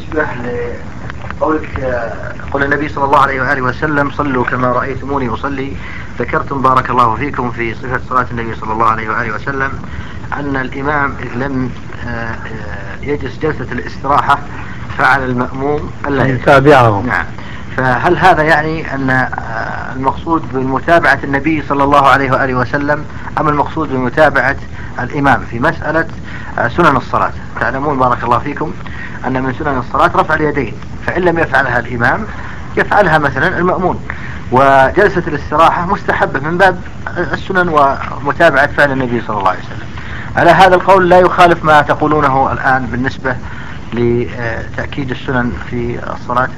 بالنسبة لقولك قول النبي صلى الله عليه وآله وسلم صلوا كما رأيتموني أصلي، ذكرتم بارك الله فيكم في صفة صلاة النبي صلى الله عليه وآله وسلم أن الإمام إذ لم يجلس جلسة الاستراحة فعلى المأموم ألا يتابعه. نعم. فهل هذا يعني أن المقصود بمتابعة النبي صلى الله عليه وآله وسلم أم المقصود بمتابعة الإمام في مسألة سنن الصلاة؟ تعلمون بارك الله فيكم أن من سنن الصلاة رفع اليدين، فإن لم يفعلها الإمام يفعلها مثلا المأمون، وجلسة الاستراحة مستحبة من باب السنن ومتابعة فعل النبي صلى الله عليه وسلم. على هذا القول لا يخالف ما تقولونه الآن بالنسبة لتأكيد السنن في الصلاة؟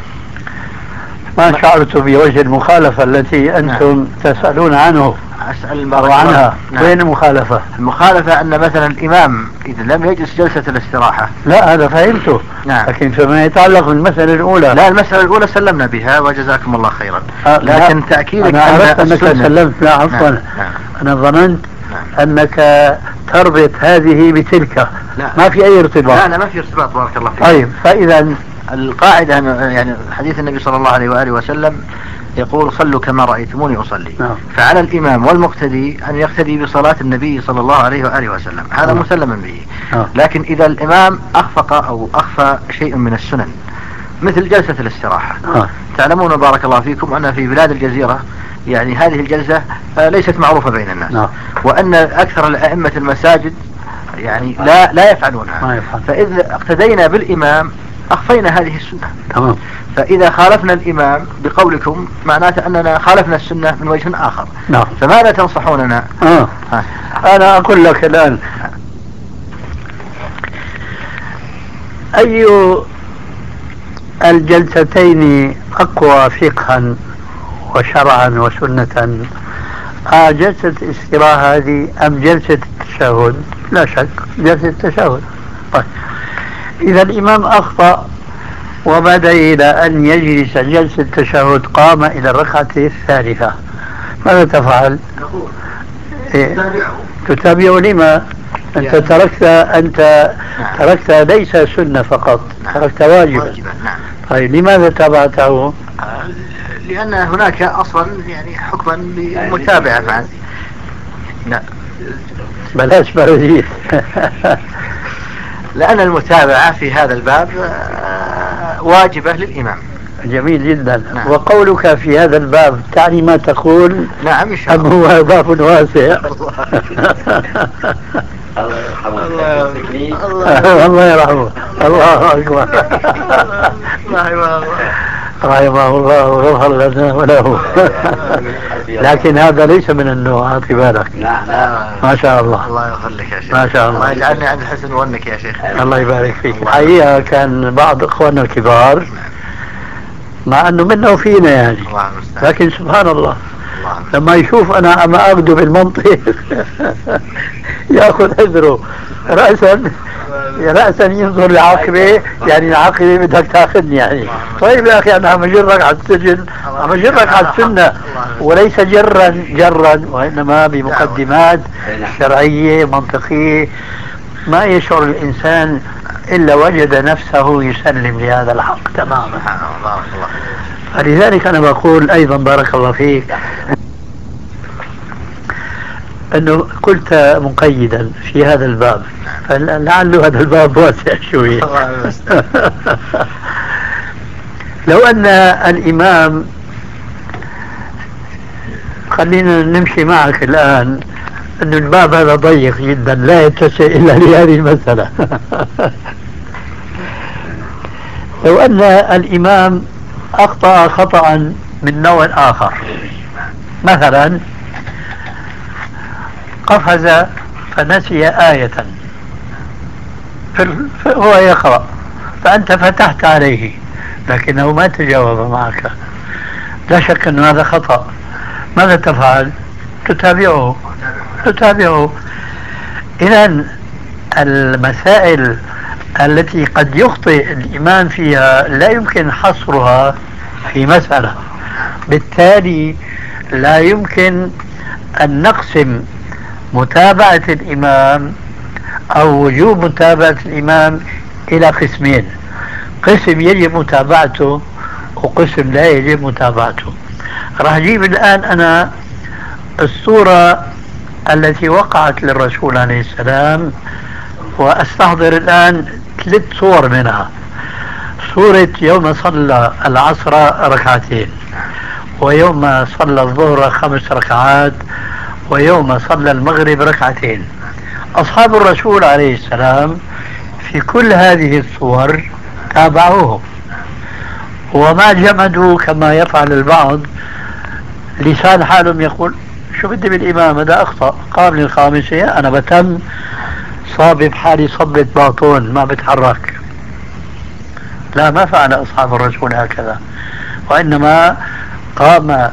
ما شعرت بوجه المخالفة التي أنتم تسألون عنه. أسأل عنها. نعم. وين المخالفة؟ المخالفة أن مثلا الإمام إذا لم يجلس جلسة الاستراحة. لا هذا فهمته. نعم. لكن فيما يتعلق بالمسألة الأولى، لا المسألة الأولى سلمنا بها وجزاكم الله خيرا. لكن تأكيدك أنا عرفت أنك سلمت. لا عفوا. نعم. أنا ظننت أنك تربط هذه بتلك. لا. ما في أي ارتباط. لا ما في ارتباط بارك الله فيك. طيب فإذا القاعدة يعني حديث النبي صلى الله عليه وآله وسلم يقول صلوا كما رأيتموني أصلي. فعلى الإمام والمقتدي أن يقتدي بصلاة النبي صلى الله عليه وآله وسلم، هذا مسلم به. لكن إذا الإمام أخفق أو أخفى شيء من السنن مثل جلسة الاستراحة، تعلمون بارك الله فيكم أن في بلاد الجزيرة يعني هذه الجلسة ليست معروفة بين الناس، وأن أكثر الأئمة المساجد يعني لا يفعلونها. فإذا اقتدينا بالإمام أخفينا هذه السنة. تمام. فإذا خالفنا الإمام بقولكم معناته أننا خالفنا السنة من وجه آخر. نعم. فماذا تنصحوننا؟ أنا أقول لك الآن أي الجلستين أقوى فقها وشرعا وسنة، جلسة الاستراحة هذه أم جلسة التشهد؟ لا شك جلسة التشهد. طيب إذا الإمام أخطأ وبدأ إلى أن يجلس جلسة التشهد قام إلى الركعة الثالثة، ماذا تفعل؟ تتابعه. لما؟ أنت تركت ليس سنة فقط، تركت واجبا. طيب لماذا تابعته؟ لأن هناك أصلا يعني حكما بالمتابعة فعلا. لا بلاش برديد. لأن المتابعة في هذا الباب واجبة للإمام. جميل جدا. نعم. وقولك في هذا الباب تعني ما تقول؟ نعم إن شاء الله. أم هو باب واسع؟ الله يرحمه. الله أكبر. رحمه الله وغفر لنا وله. لكن هذا ليس من النوع، أعطي بالك. ما شاء الله. الله يخليك يا شيخ. ما شاء الله. الله يجعلني عند حسن ظنك يا شيخ. الله يبارك فيك. الحقيقة كان بعض إخواننا الكبار مع أنه منه فينا يعني، لكن سبحان الله لما يشوف أنا أما أغدو بالمنطق يأخذ حذره رأسا ينظر لعاقبه، يعني العاقبة بدك تاخذني يعني. طيب يا أخي أنا عم أجرك على السجن، عم أجرك على السنة، وليس جرا وإنما بمقدمات شرعية منطقية ما يشعر الإنسان إلا وجد نفسه يسلم لهذا الحق تماما. فلذلك أنا بقول أيضا بارك الله فيك أنه قلت مقيدا في هذا الباب، فلعل هذا الباب واسع شوية. لو أن الإمام، خلينا نمشي معك الآن، أن الباب هذا ضيق جدا لا يتسع إلا لهذه المسألة. لو أن الإمام أخطأ خطأ من نوع آخر، مثلا قفز فنسي آية فهو يقرأ فأنت فتحت عليه لكنه ما تجاوب معك، لا شك أن هذا خطأ. ماذا تفعل؟ تتابعه. إذن المسائل التي قد يخطئ الإمام فيها لا يمكن حصرها في مسألة، بالتالي لا يمكن أن نقسم متابعة الإمام أو وجوب متابعة الإمام إلى قسمين: قسم يجب متابعته وقسم لا يجب متابعته. راح أجيب الآن أنا الصورة التي وقعت للرسول عليه السلام، وأستحضر الآن 3 صور منها. صورة يوم صلى العصر ركعتين، ويوم صلى الظهر 5 ركعات، ويوم صلى المغرب ركعتين. أصحاب الرسول عليه السلام في كل هذه الصور تابعوه، وما جمدوا كما يفعل البعض. لسان حالهم يقول شو بدي بالإمام هذا أخطأ، قام للخامسة أنا بتم صابب حالي صبة باطون ما بتحرك. لا، ما فعل أصحاب الرسول هكذا، وإنما قام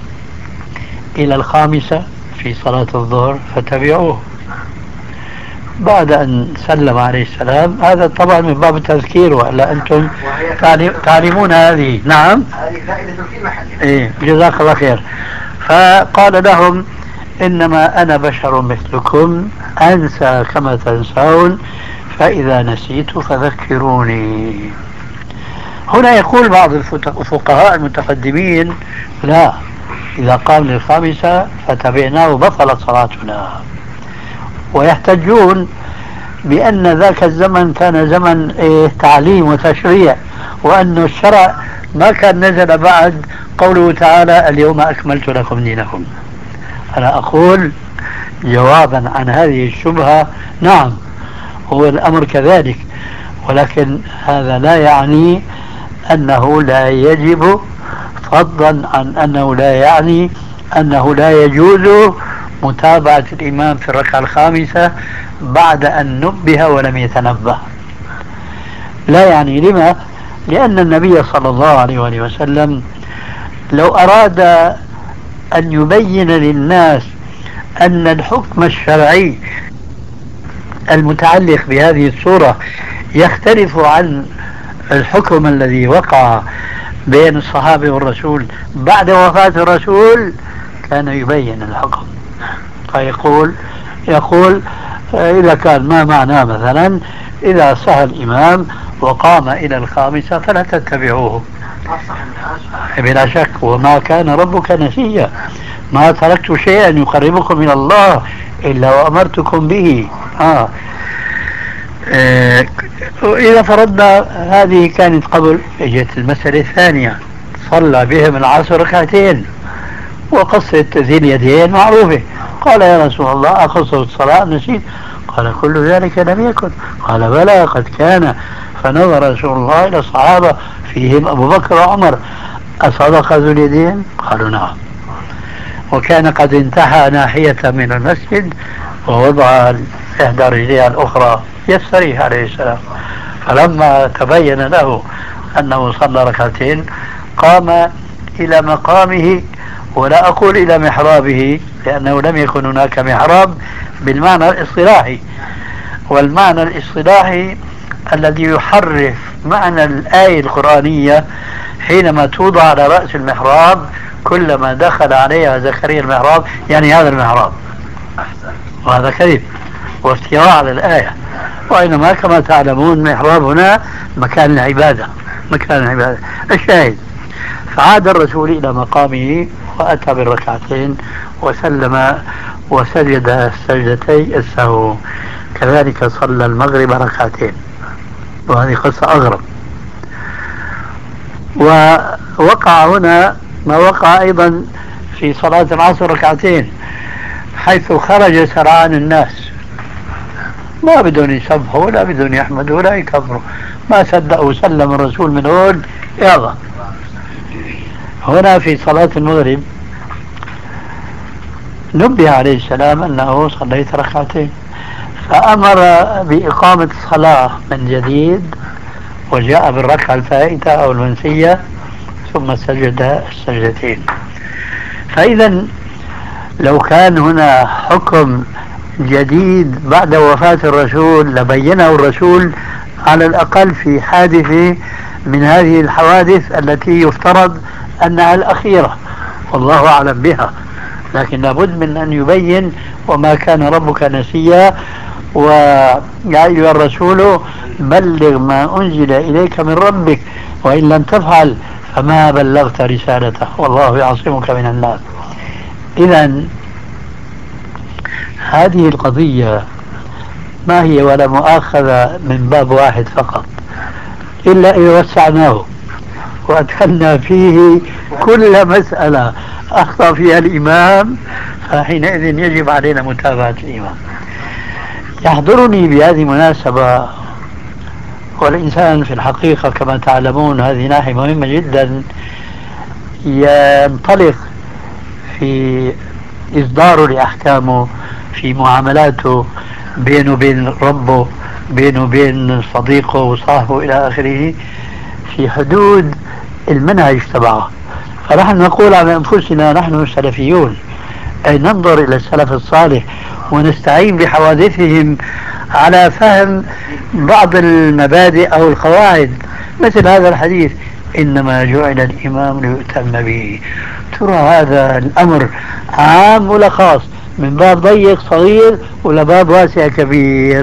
إلى الخامسة في صلاة الظهر فتبعوه بعد أن سلم عليه السلام. هذا طبعا من باب التذكير، وإلا أنتم تعلمون هذه. نعم، هذه فائدة في محلها. إيه، جزاك الله خير. فقال لهم إنما أنا بشر مثلكم أنسى كما تنسون، فإذا نسيت فذكروني. هنا يقول بعض الفقهاء المتقدمين لا، إذا قام للخامسة فتبعناه بطلت صلاتنا، ويحتجون بأن ذاك الزمن كان زمن تعليم وتشريع، وأن الشرع ما كان نزل بعد قوله تعالى اليوم أكملت لكم دينكم. أنا أقول جوابا عن هذه الشبهة نعم، هو الأمر كذلك، ولكن هذا لا يعني أنه لا يجب، فضلا عن أنه لا يعني أنه لا يجوز متابعة الإمام في الركعة الخامسة بعد أن نبه ولم يتنبه. لا يعني. لما؟ لأن النبي صلى الله عليه وآله وسلم لو أراد أن يبين للناس أن الحكم الشرعي المتعلق بهذه الصورة يختلف عن الحكم الذي وقع بين الصحابة والرسول بعد وفاة الرسول، كان يبين الحكم. فيقول إذا كان ما معناه مثلا إذا سهى الإمام وقام إلى الخامسة فلا تتبعوه بلا شك، وما كان ربك نسيا، ما تركت شيئا يقربكم إلى الله إلا وأمرتكم به. إذا فرضنا هذه كانت قبل، اجت المسألة الثانية، صلى بهم العصر ركعتين، وقصة ذي اليدين معروفة. قال يا رسول الله أقصر الصلاة نسيت؟ قال كل ذلك لم يكن. قال بلى قد كان. فنظر رسول الله إلى الصحابة فيهم أبو بكر وعمر، أصدق ذو اليدين؟ قالوا نعم. وكان قد انتهى ناحية من المسجد ووضع إحدى رجليها الأخرى يستريح عليه السلام. فلما تبين له أنه صلى ركعتين قام إلى مقامه، ولا أقول إلى محرابه لأنه لم يكن هناك محراب بالمعنى الاصطلاحي، والمعنى الاصطلاحي الذي يحرف معنى الآية القرآنية حينما توضع على رأس المحراب كلما دخل عليها زكريا المحراب، يعني هذا المحراب، وهذا كذب وافتراء على الآية. وإنما كما تعلمون محراب هنا مكان العبادة، مكان العبادة. الشاهد، فعاد الرسول إلى مقامه وأتى بالركعتين وسلم وسجد السجدتي السهو. كذلك صلى المغرب ركعتين، وهذه قصة أغرب. ووقع هنا ما وقع أيضا في صلاة العصر ركعتين، حيث خرج سرعان الناس، ما بدون يسبحوا ولا بدون يحمدوا ولا يكبروا، ما صدقوا سلم الرسول من هون يلا. هنا في صلاة المغرب نبه عليه السلام أنه صليت ركعتين، فأمر بإقامة الصلاة من جديد وجاء بالركعة الفائتة أو المنسية ثم سجد السجدتين. فإذا لو كان هنا حكم جديد بعد وفاة الرسول لبينه الرسول على الأقل في حادثة من هذه الحوادث التي يفترض أنها الأخيرة والله أعلم بها، لكن لابد من أن يبين وما كان ربك نسيا، ويا أيها الرسول بلغ ما أنزل إليك من ربك وإن لم تفعل فما بلغت رسالته والله يعصمك من الناس. إذن هذه القضية ما هي ولا مؤاخذة من باب واحد فقط، إلا إذا وسعناه وأدخلنا فيه كل مسألة أخطأ فيها الإمام فحينئذ يجب علينا متابعة الإمام. يحضرني بهذه المناسبة، والإنسان في الحقيقة كما تعلمون هذه ناحية مهمة جدا، ينطلق في إصداره لأحكامه في معاملاته بينه وبين ربه، بينه وبين صديقه وصاحبه إلى آخره، في حدود المنهج تبعه. فنحن نقول على أنفسنا نحن سلفيون، أي ننظر إلى السلف الصالح ونستعين بحوادثهم على فهم بعض المبادئ أو القواعد، مثل هذا الحديث إنما جعل الإمام ليؤتم به. ترى هذا الأمر عام ولا خاص، من باب ضيق صغير ولا باب واسع كبير؟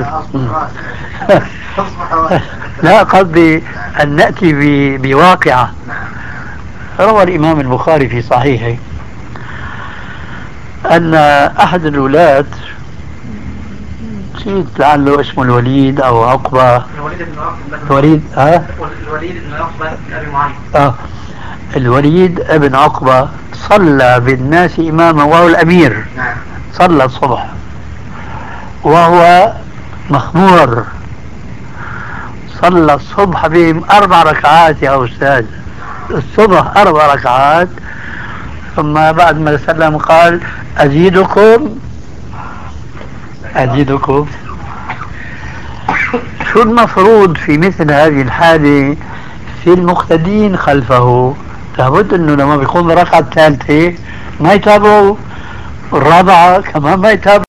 لا، قصدي أن نأتي بواقعة. روى الإمام البخاري في صحيحه أن أحد الولاة، نسيت لعله اسمه الوليد أو عقبة، الوليد بن عقبة بن أبي معيط، الوليد بن عقبة صلى بالناس إماما وهو الأمير، صلى الصبح وهو مخمور، صلى الصبح بهم 4 ركعات يا أستاذ، الصبح 4 ركعات، ثم بعد ما سلم قال أزيدكم. شو المفروض في مثل هذه الحالة في المقتدين خلفه؟ لابد أنه لما بيقوم بركعة الثالثة ما يتابعوا، الرابعة كمان ما يتابعوا.